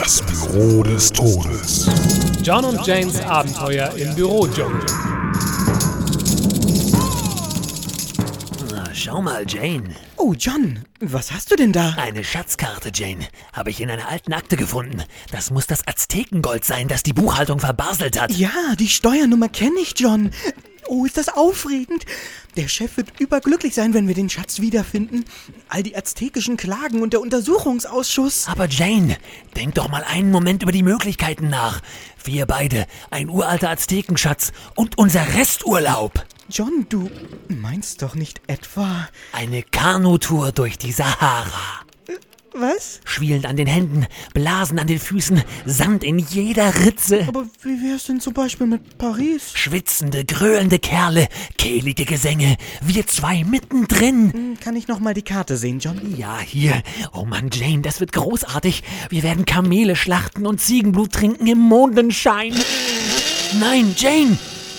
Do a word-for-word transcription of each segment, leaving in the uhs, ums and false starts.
Das Büro des Todes. John und Janes Abenteuer im Bürodschungel. Na, schau mal, Jane. Oh, John, was hast du denn da? Eine Schatzkarte, Jane. Habe ich in einer alten Akte gefunden. Das muss das Aztekengold sein, das die Buchhaltung verbaselt hat. Ja, die Steuernummer kenne ich, John. Oh, ist das aufregend. Der Chef wird überglücklich sein, wenn wir den Schatz wiederfinden. All die aztekischen Klagen und der Untersuchungsausschuss. Aber Jane, denk doch mal einen Moment über die Möglichkeiten nach. Wir beide, ein uralter Aztekenschatz und unser Resturlaub. John, du meinst doch nicht etwa... Eine Kanutour durch die Sahara. Was? Schwielend an den Händen, Blasen an den Füßen, Sand in jeder Ritze. Aber wie wär's denn zum Beispiel mit Paris? Schwitzende, gröhlende Kerle, kehlige Gesänge, wir zwei mittendrin. Hm, Kann ich noch mal die Karte sehen, John? Ja, hier. Oh Mann, Jane, das wird großartig. Wir werden Kamele schlachten und Ziegenblut trinken im Mondenschein. Nein, Jane!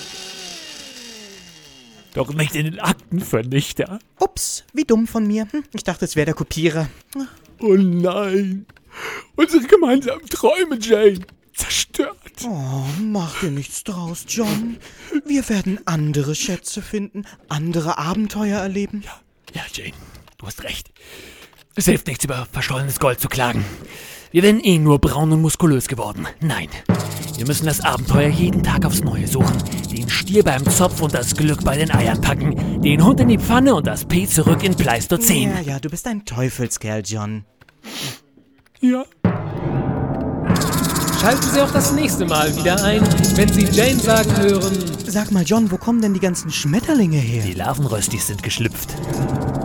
Doch nicht in den Aktenvernichter. Ups, wie dumm von mir. Hm, Ich dachte, es wäre der Kopierer. Oh nein. Unsere gemeinsamen Träume, Jane. Zerstört. Oh, mach dir nichts draus, John. Wir werden andere Schätze finden, andere Abenteuer erleben. Ja, ja, Jane, du hast recht. Es hilft nichts, über verstollenes Gold zu klagen. Wir wären eh nur braun und muskulös geworden. Nein, wir müssen das Abenteuer jeden Tag aufs Neue suchen. Den Stier beim Zopf und das Glück bei den Eiern packen. Den Hund in die Pfanne und das P zurück in Pleistozän. Ja, ja, du bist ein Teufelskerl, John. Ja. Schalten Sie auch das nächste Mal wieder ein, wenn Sie Jane sagen hören... Sag mal, John, wo kommen denn die ganzen Schmetterlinge her? Die Larvenröstis sind geschlüpft.